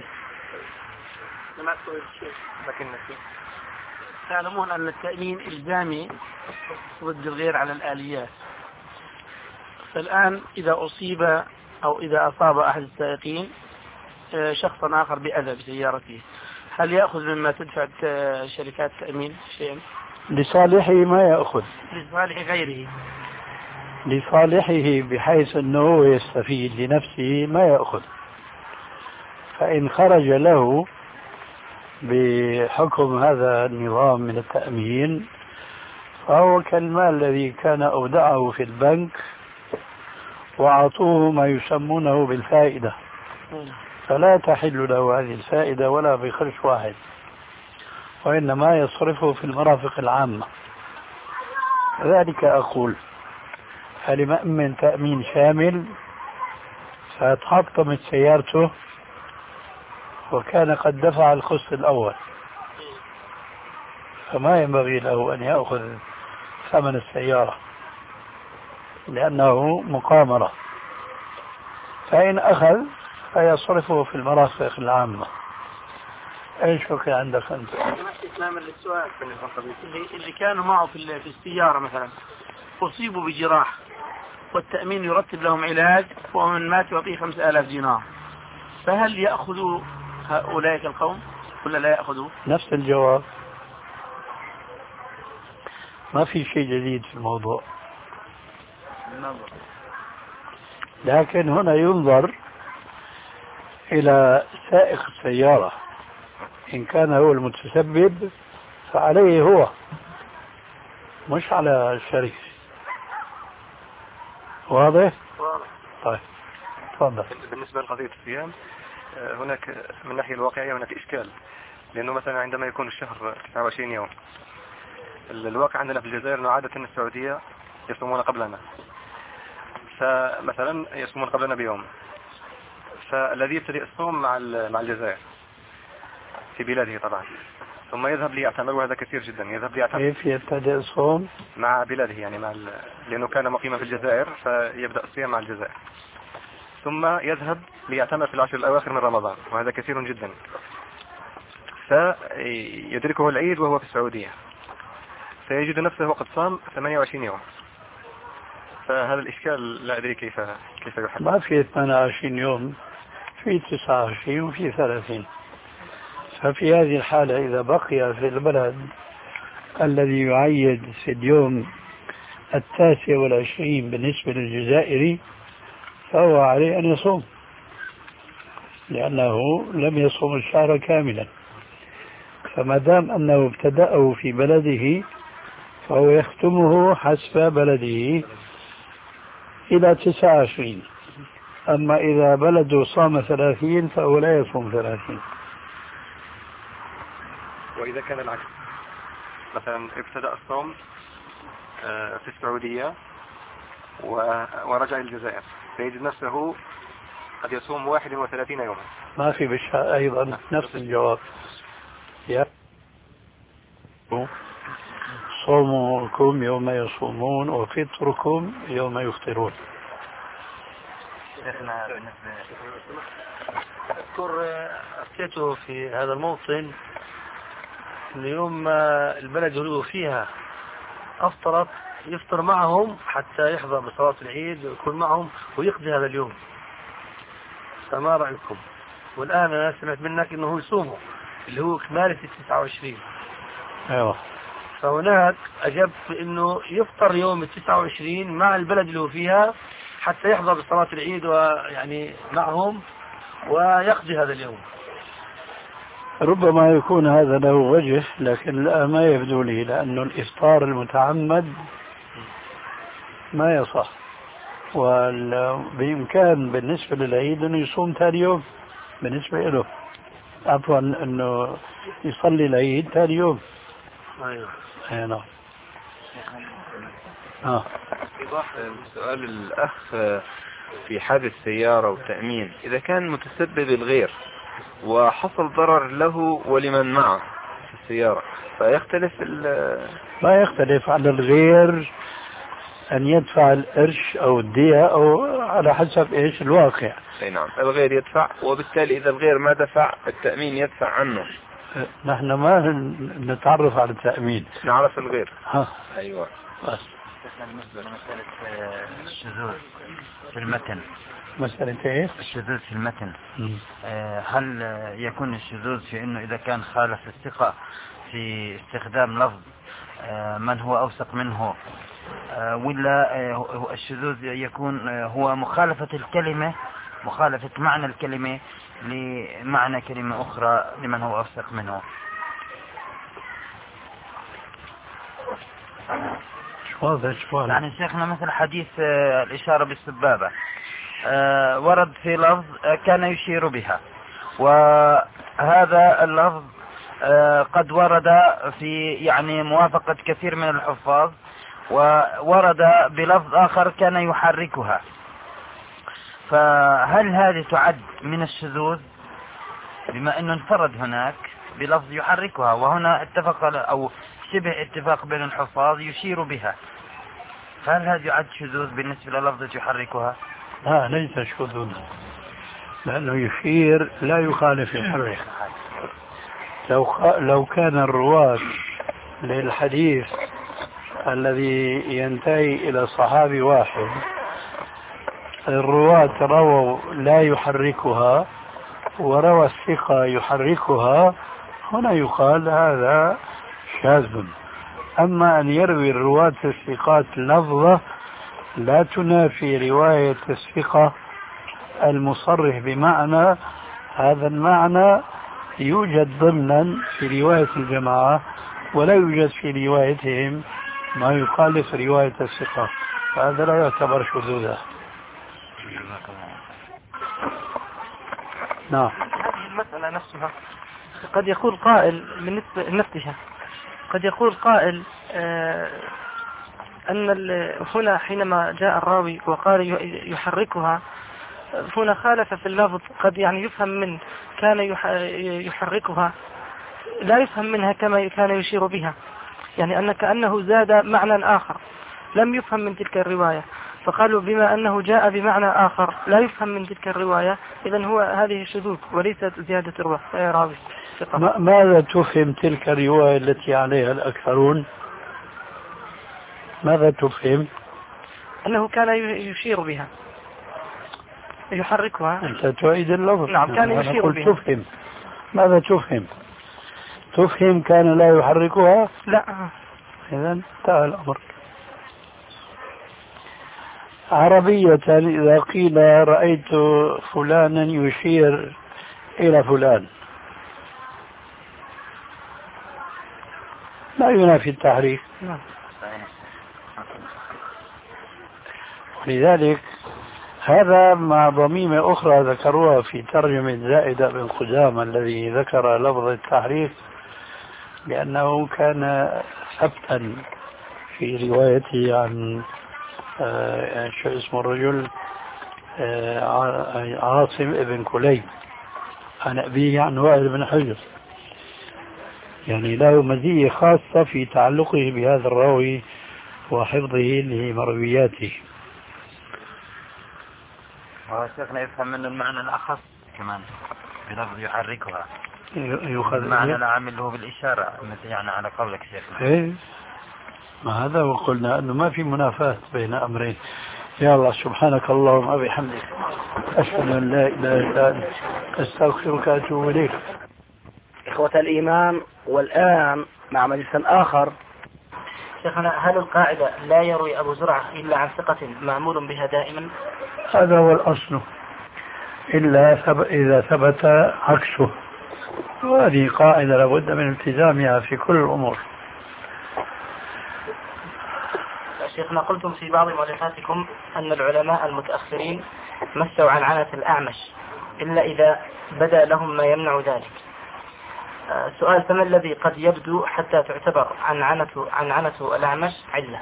لكن تعلمون أن التأمين إلزامي ضد الغير على الآليات. فالآن إذا أصيب أو إذا أصاب أحد السائقين شخصا آخر بأذى بسيارته، هل يأخذ مما تدفع شركات التأمين شيئا؟ لصالحه ما يأخذ، لصالح غيره، لصالحه بحيث أنه يستفيد لنفسه ما يأخذ. فإن خرج له بحكم هذا النظام من التأمين فهو كالمال الذي كان أودعه في البنك وأعطوه ما يسمونه بالفائدة، فلا تحل له هذه الفائدة ولا بقرش واحد، وإنما يصرفه في المرافق العامة. لذلك أقول هل مأمن تأمين شامل فتحطمت سيارته وكان قد دفع القسط الأول، فما ينبغي له أن يأخذ ثمن السيارة لأنه مقامرة، فإن أخذ فيصرفه في المرافق العامة. ايش فكر عندك انت؟ استكمالا للسؤال، اللي, اللي كانوا معه في, في السيارة مثلا أصيبوا بجراح والتأمين يرتب لهم علاج ومن مات يعطيه خمسة آلاف دينار، فهل يأخذوا هؤلاء القوم ولا لا يأخذوا؟ نفس الجواب، ما في شيء جديد في الموضوع، لكن هنا ينظر إلى سائق السيارة، إن كان هو المتسبب فعليه هو مش على الشركة. واضح؟ واضح. طيب تفضل. بالنسبة لقضية الصيام هناك من الناحية الواقعية هناك إشكال، لأنه مثلا عندما يكون الشهر تسعة وعشرين يوم، الواقع عندنا في الجزائر أنه عادة السعودية يصومون قبلنا، فمثلا يصومون قبلنا بيوم، فالذي يبتدئ الصوم مع مع الجزائر في بلاده طبعا، ثم يذهب ليعتمر، وهذا كثير جدا، يذهب ليعتمر. كيف يبتدئ الصوم؟ مع بلاده يعني مع ال... لأنه كان مقيما في الجزائر فيبدأ الصيام مع الجزائر، ثم يذهب ليعتمر في العشر الأواخر من رمضان، وهذا كثير جدا، فيدركه العيد وهو في السعودية، فيجد نفسه وقد صام ثمانية وعشرين يوم. فهذا الإشكال لا أدري كيف كيف يحل. ما في ثمانية وعشرين يوم، في تسعة وعشرين وفي ثلاثين. ففي هذه الحالة إذا بقي في البلد الذي يعيد في اليوم التاسع والعشرين بالنسبة للجزائري فهو عليه أن يصوم، لأنه لم يصوم الشهر كاملا، فما دام أنه ابتدأه في بلده فهو يختمه حسب بلده إلى تسعة وعشرين. أما إذا بلده صام ثلاثين فهو لا يصوم ثلاثين. وإذا كان العكس، مثلا ابتدأ الصوم في السعودية ورجع الجزائر فيجد نفسه قد يصوم واحد وثلاثين يوما، ما في بشها أيضا نفس الجواب. يا صومكم يوم يصومون وفطركم يوم يفطرون. شيخنا بالنسبة أذكر أفتيته في هذا الموطن اليوم البلد اللي فيها أفطرت يفطر معهم حتى يحضر بصلاة العيد ويكون معهم ويقضي هذا اليوم، فما رأيكم؟ والآن أنا سمعت منك أنه يصوموا اللي هو كمالة التسعة وعشرين. أيوة. فهناك أجبت أنه يفطر يوم التسعة وعشرين مع البلد اللي هو فيها حتى يحضر بصلاة العيد ويعني معهم ويقضي هذا اليوم. ربما يكون هذا له وجه، لكن لا ما يبدو لي، لأنه الإفطار المتعمد ما يصح، وبإمكان بالنسبة للعيد أنه يصوم ثاني يوم بالنسبة له، عفوا أنه يصلي العيد ثاني يوم. أيوة. أي نعم. آه. إيضاح سؤال الأخ في حادث سيارة وتأمين، إذا كان متسبب الغير وحصل ضرر له ولمن معه في السيارة فيختلف ما يختلف على الغير أن يدفع القرش أو الدية أو على حسب إيش الواقع. أي نعم، الغير يدفع، وبالتالي إذا الغير ما دفع التأمين يدفع عنه. نحن ما نتعرف على التأمين، نعرف الغير. ها. أيوة. بس. بالنسبة لمسألة الشذوذ في المتن، مسألة إيه؟ الشذوذ في المتن، هل يكون الشذوذ في إنه إذا كان خالف الثقة في استخدام لفظ من هو أوثق منه، ولا الشذوذ يكون هو مخالفة الكلمة، مخالفة معنى الكلمة لمعنى كلمة أخرى لمن هو أوثق منه؟ واضح واضح. يعني شيخنا مثل حديث آه، الإشارة بالسبابة آه، ورد في لفظ آه، كان يشير بها، وهذا اللفظ آه، قد ورد في يعني موافقة كثير من الحفاظ، وورد بلفظ آخر كان يحركها. فهل هذه تعد من الشذوذ بما أنه انفرد هناك بلفظ يحركها، وهنا اتفق أو شبه اتفاق بين الحفاظ يشير بها، فهل هذا يعد شذوذ بالنسبة للفظة يحركها؟ لا ليس شذوذ، لأنه يشير لا يخالف يحرك. لو خ... لو كان الرواة للحديث الذي ينتهي إلى صحابي واحد الرواة رووا لا يحركها وروى الثقة يحركها، هنا يقال هذا شاذ. أما أن يروي الرواة الثقات لفظة لا تنافي رواية الثقة المصرح بمعنى، هذا المعنى يوجد ضمنا في رواية الجماعة ولا يوجد في روايتهم ما يخالف رواية الثقة، فهذا لا يعتبر شذوذا. نعم. هذه المسألة نفسها قد يقول قائل بالنسبة لنفسها، قد يقول قائل آه أن هنا حينما جاء الراوي وقال يحركها هنا خالف في اللفظ، قد يعني يفهم من كان يحركها لا يفهم منها كما كان يشير بها، يعني أن كأنه زاد معنى آخر لم يفهم من تلك الرواية، فقالوا بما أنه جاء بمعنى آخر لا يفهم من تلك الرواية إذن هو هذه شذوذ وليست زيادة راوي. ماذا تفهم تلك الرواية التي عليها الأكثرون؟ ماذا تفهم؟ أنه كان يشير بها يحركها. أنت تعيد اللفظ. نعم كان يشير بها. تفهم ماذا تفهم؟ تفهم كان لا يحركها؟ لا. إذن انتهى الأمر. عربية إذا قيل رأيت فلانا يشير إلى فلان لا ينافي التحريك. نعم. لذلك هذا مع ضميمة أخرى ذكروها في ترجمة زائدة بن قدامة الذي ذكر لفظ التحريف، لأنه كان ثبتا في روايته عن آه شو اسمه الرجل آه عاصم ابن كليب عن أبيه عن وائل بن حجر، يعني له مزية خاصة في تعلقه بهذا الراوي وحفظه لمروياته. وشيخنا يفهم منه المعنى الأخص كمان بلفظ يحركها، يؤخذ المعنى العام اللي هو بالإشارة مثل يعني على قولك شيخنا. إيه ما هذا وقلنا أنه ما في منافاة بين أمرين. يا الله سبحانك اللهم وبحمدك أشهد أن لا إله إلا أنت أستغفرك وأتوب إليك. إخوة الإيمان، والآن مع مجلس آخر. شيخنا هل القاعدة لا يروي أبو زرعة إلا عن ثقة معمول بها دائما؟ هذا هو الأصل إلا إذا ثبت عكسه، وهذه قاعدة لابد من التزامها في كل الأمور. شيخنا قلتم في بعض مؤلفاتكم أن العلماء المتأخرين مسوا عن عنة الأعمش إلا إذا بدأ لهم ما يمنع ذلك. سؤال: فما الذي قد يبدو حتى تعتبر عن عنة عن عنة الأعمش علة؟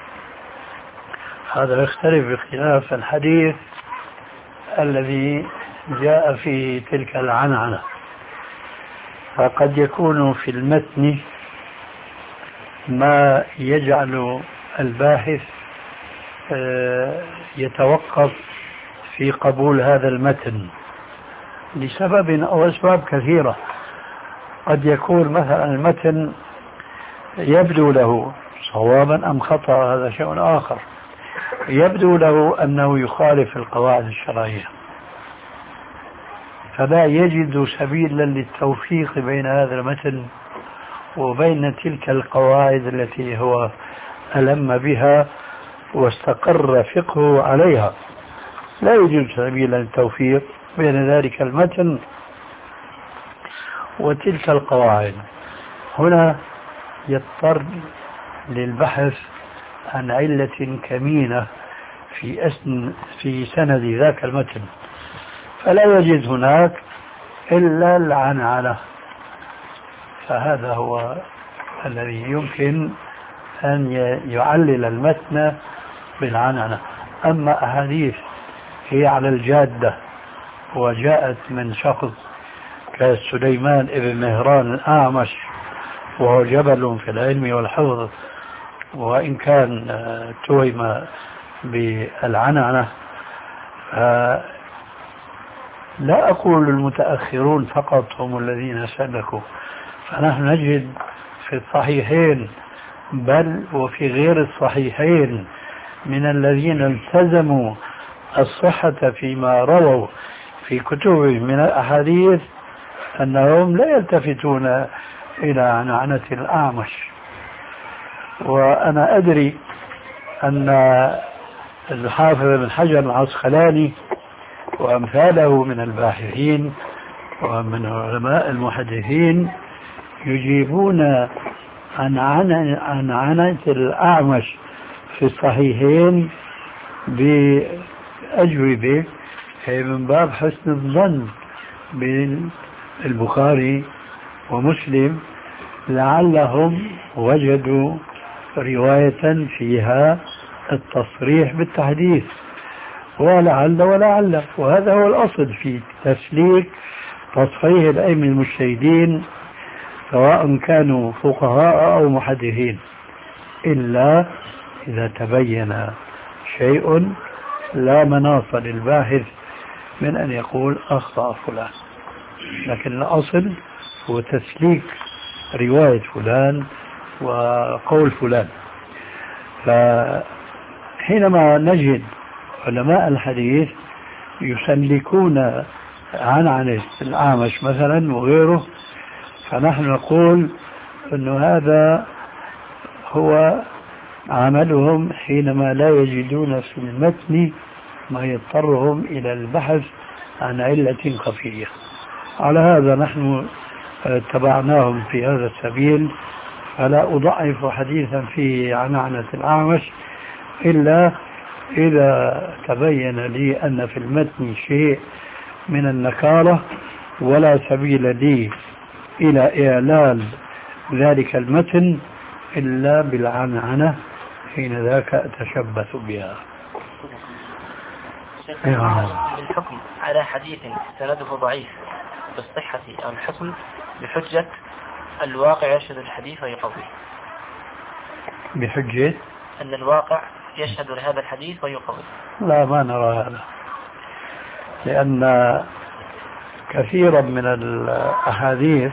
هذا يختلف بخلاف الحديث الذي جاء فيه تلك العنعنة، فقد يكون في المتن ما يجعل الباحث يتوقف في قبول هذا المتن لسبب أو أسباب كثيرة. قد يكون مثلا المتن يبدو له صوابا أم خطأ، هذا شيء آخر. يبدو له أنه يخالف القواعد الشرعية، فلا يجد سبيلا للتوفيق بين هذا المتن وبين تلك القواعد التي هو ألم بها واستقر فقهه عليها. لا يوجد سبيلا للتوفيق بين ذلك المتن وتلك القواعد. هنا يضطر للبحث عن علة كمينة في أسن في سند ذاك المتن، فلا يجد هناك إلا العنعنة. فهذا هو الذي يمكن أن يعلل المتن بالعنعنة. أما أحاديث هي على الجادة وجاءت من شخص كسليمان ابن مهران الأعمش وهو جبل في العلم والحفظ، وإن كان توهم بالعنعنة، لا أقول المتأخرون فقط هم الذين سلكوا، فنحن نجد في الصحيحين بل وفي غير الصحيحين من الذين التزموا الصحة فيما رووا في كتبهم من الأحاديث أنهم لا يلتفتون إلى عنعنة الأعمش. وأنا أدري أن الحافظ بن حجر العسقلاني وأمثاله من الباحثين ومن علماء المحدثين يجيبون عن عنعنة الأعمش في الصحيحين بأجوبة من باب حسن الظن بين البخاري ومسلم، لعلهم وجدوا رواية فيها التصريح بالتحديث، ولعل ولعل، وهذا هو الأصل في تسليك تصحيح الأئمة المجتهدين سواء كانوا فقهاء أو محدثين، إلا إذا تبين شيء لا مناص للباحث من أن يقول أخطأ فلان، لكن الأصل هو تسليك رواية فلان وقول فلان. فحينما نجد علماء الحديث يسلكون عنعنة الأعمش مثلا وغيره، فنحن نقول أن هذا هو عملهم حينما لا يجدون في المتن ما يضطرهم إلى البحث عن علة خفية. على هذا نحن اتبعناهم في هذا السبيل، فلا أضعف حديثا فيه عنعنة الأعمش إلا إذا تبين لي أن في المتن شيء من النكارة ولا سبيل لي إلى إعلال ذلك المتن إلا بالعنعنة، حين ذاك أتشبث بها. الحكم على حديث سنده ضعيف بالصحة أو الحسن بحجة الواقع يشهد الحديث ويقوي، بحجة أن الواقع يشهد لهذا الحديث ويقوي. لا، ما نرى هذا، لأن كثيرا من الأحاديث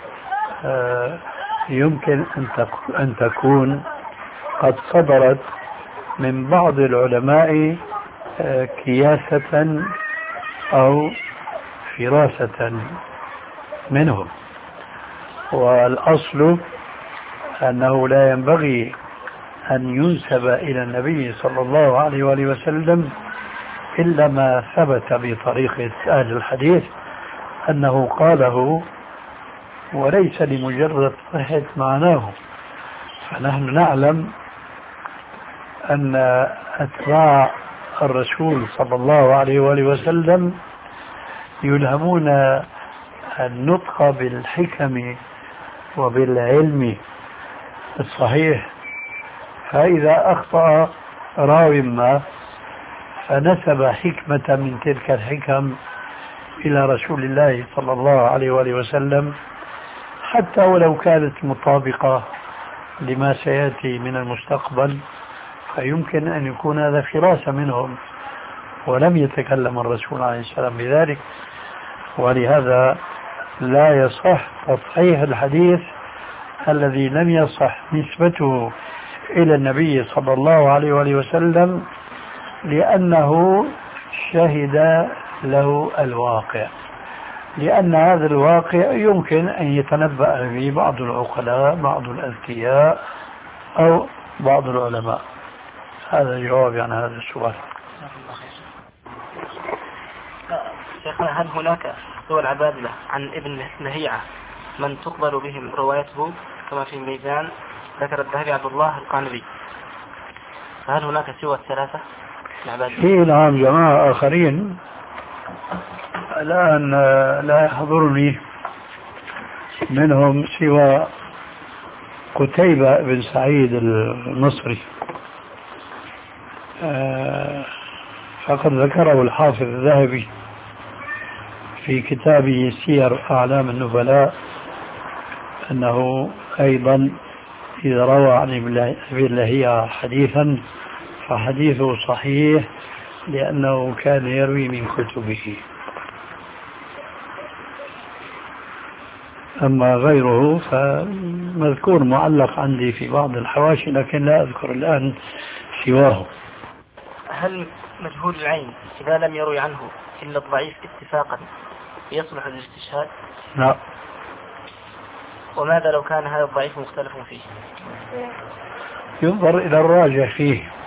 يمكن أن تكون قد صدرت من بعض العلماء كياسة أو فراسة منهم، والأصل أنه لا ينبغي أن ينسب إلى النبي صلى الله عليه وآله وسلم إلا ما ثبت بطريقة أهل الحديث أنه قاله، وليس لمجرد صحة معناه. فنحن نعلم أن أتباع الرسول صلى الله عليه وآله وسلم يلهمون النطق بالحكم وبالعلم الصحيح، فإذا أخطأ راو ما فنسب حكمة من تلك الحكم إلى رسول الله صلى الله عليه وآله وسلم، حتى ولو كانت مطابقة لما سيأتي من المستقبل، فيمكن أن يكون هذا فراسة منهم ولم يتكلم الرسول عليه السلام بذلك. ولهذا لا يصح تصحيح الحديث الذي لم يصح نسبته إلى النبي صلى الله عليه وآله وسلم، لأنه شهد له الواقع، لأن هذا الواقع يمكن أن يتنبأ به بعض العقلاء، بعض الأذكياء، أو بعض العلماء. هذا جواب عن هذا السؤال. شيخنا، هل هناك سوى العبادلة عن ابن لهيعة من تقبل بهم روايته كما في الميزان ذكر الذهبي عبد الله القعنبي، فهل هناك سوى الثلاثة؟ في نعم جماعة آخرين الآن لا يحضرني منهم سوى قتيبة بن سعيد المصري، فقد ذكره الحافظ الذهبي في كتابه سير أعلام النبلاء أنه أيضا إذا روى عن ابن لهيعة حديثا فحديثه صحيح لأنه كان يروي من كتبه. أما غيره فمذكور معلق عندي في بعض الحواشي لكن لا أذكر الآن سواه. هل مجهول العين إذا لم يروي عنه إلا الضعيف اتفاقا يصلح للاستشهاد؟ لا. وماذا لو كان هذا الضعيف مختلف فيه؟ ينظر إلى الراجح فيه.